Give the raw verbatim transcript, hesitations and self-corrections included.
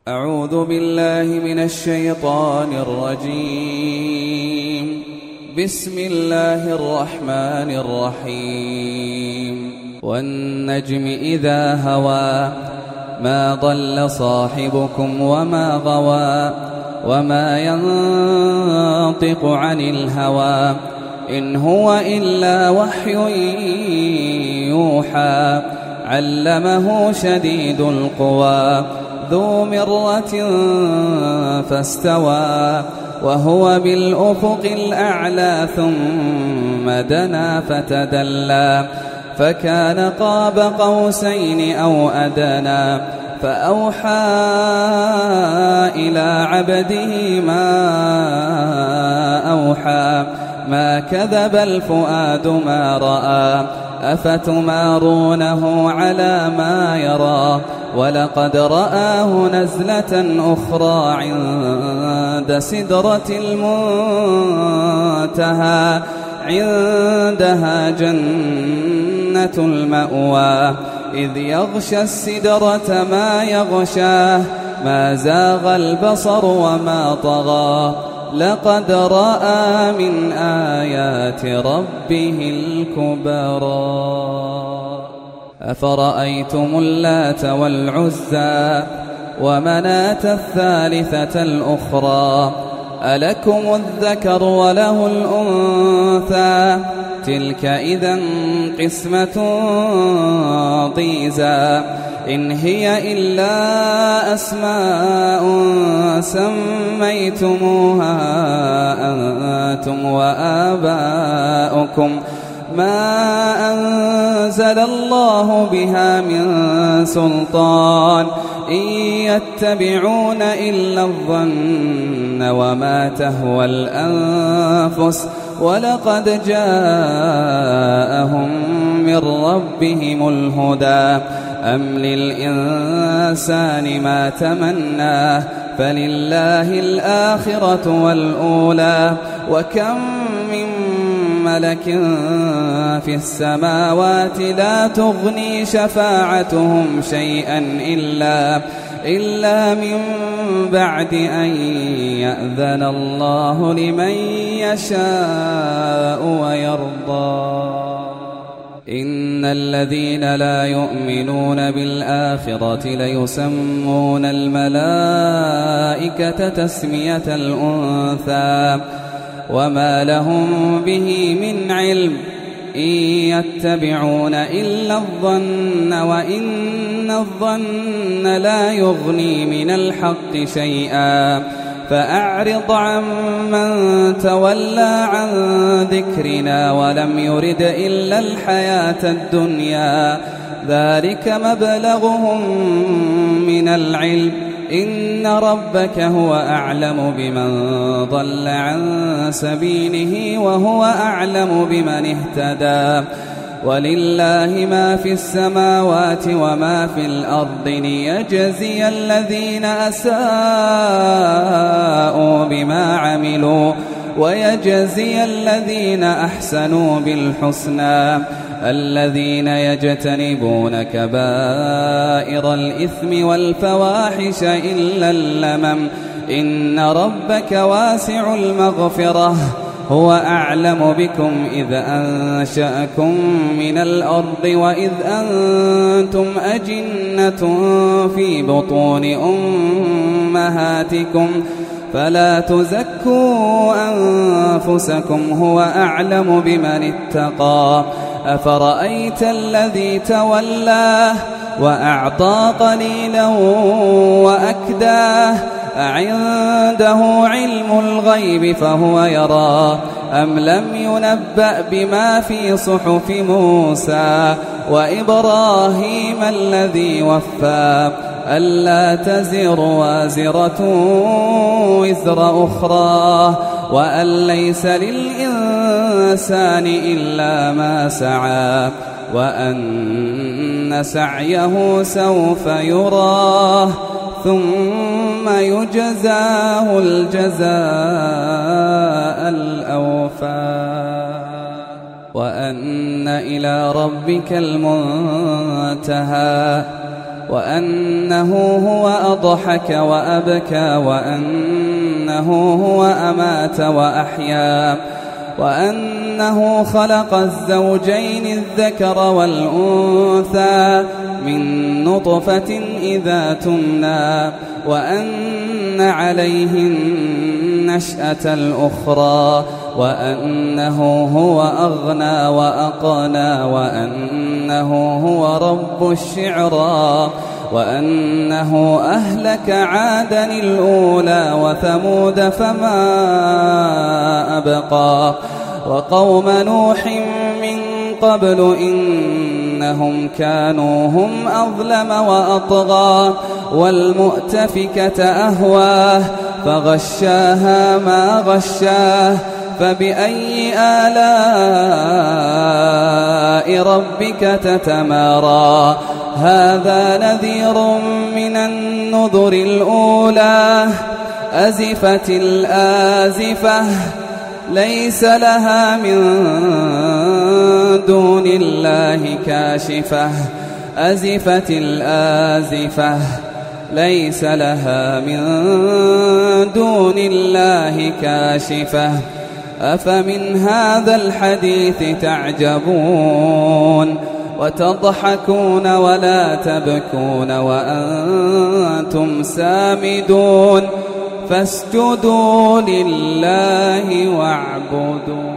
أعوذ بالله من الشيطان الرجيم. بسم الله الرحمن الرحيم. والنجم إذا هوى ما ضل صاحبكم وما غوى وما ينطق عن الهوى إن هو إلا وحي يوحى علمه شديد القوى ذو مرة فاستوى وهو بالأفق الأعلى ثم دنا فتدلى فكان قاب قوسين أو أدنى فأوحى إلى عبده ما أوحى ما كذب الفؤاد ما رأى أفتمارونه على ما يرى ولقد رآه نزلة أخرى عند سدرة المنتهى عندها جنة المأوى إذ يغشى السدرة ما يغشاه ما زاغ البصر وما طغى لقد رأى من آيات ربه الكبرى أفرأيتم اللات والعزى ومناة الثالثة الأخرى ألكم الذكر وله الأنثى تلك إذا قسمة ضيزى إن هي إلا أسماء سميتموها أنتم وآباؤكم ما أنزل الله بها من سلطان إن يتبعون إلا الظن وما تهوى الأنفس ولقد جاءهم من ربهم الهدى أم للإنسان ما تمناه فلله الآخرة والأولى وكم من ملك في السماوات لا تغني شفاعتهم شيئا إلا, إلا من بعد أن يأذن الله لمن يشاء ويرضى إن الذين لا يؤمنون بالآخرة ليسمون الملائكة تسمية الأنثى وما لهم به من علم إن يتبعون إلا الظن وإن الظن لا يغني من الحق شيئا فأعرض عن من تولى عن ذكرنا ولم يرد إلا الحياة الدنيا ذلك مبلغهم من العلم إن ربك هو أعلم بمن ضل عن سبيله وهو أعلم بمن اهتدى ولله ما في السماوات وما في الأرض ليجزي الذين أساءوا بما عملوا ويجزي الذين أحسنوا بالحسنى الذين يجتنبون كبائر الإثم والفواحش إلا اللمم إن ربك واسع المغفرة هو أعلم بكم إذ أنشأكم من الأرض وإذ أنتم أجنة في بطون أمهاتكم فلا تزكوا أنفسكم هو أعلم بمن اتقى أفرأيت الذي تولاه وأعطى قليلا وأكداه أعنده علم الغيب فهو يرى أم لم ينبأ بما في صحف موسى وإبراهيم الذي وفى ألا تزر وازرة وزر أخرى وأن ليس للإنسان إلا ما سعى وأن سعيه سوف يراه ثم يجزاه الجزاء الأوفى وأن إلى ربك المنتهى وأنه هو أضحك وأبكى وأنه هو أمات وأحيا وأنه خلق الزوجين الذكر والأنثى من نطفة إذا تمنى وأن عليه النشأة الأخرى وأنه هو أغنى وأقنى وأنه هو رب الشعرى وأنه أهلك عادا الأولى وثمود فما أبقى وقوم نوح من قبل إنهم كانوا هم أظلم وأطغى والمؤتفكة أهواه فغشاها ما غشاه فبأي آلاء ربك تتمارى هذا نذير من النذر الأولى أزفت الآزفة ليس لها من دون الله كاشفة أزفت الآزفة ليس لها من دون الله كاشفة أفمن هذا الحديث تعجبون وتضحكون ولا تبكون وأنتم سامدون فاسجدوا لله واعبدوا.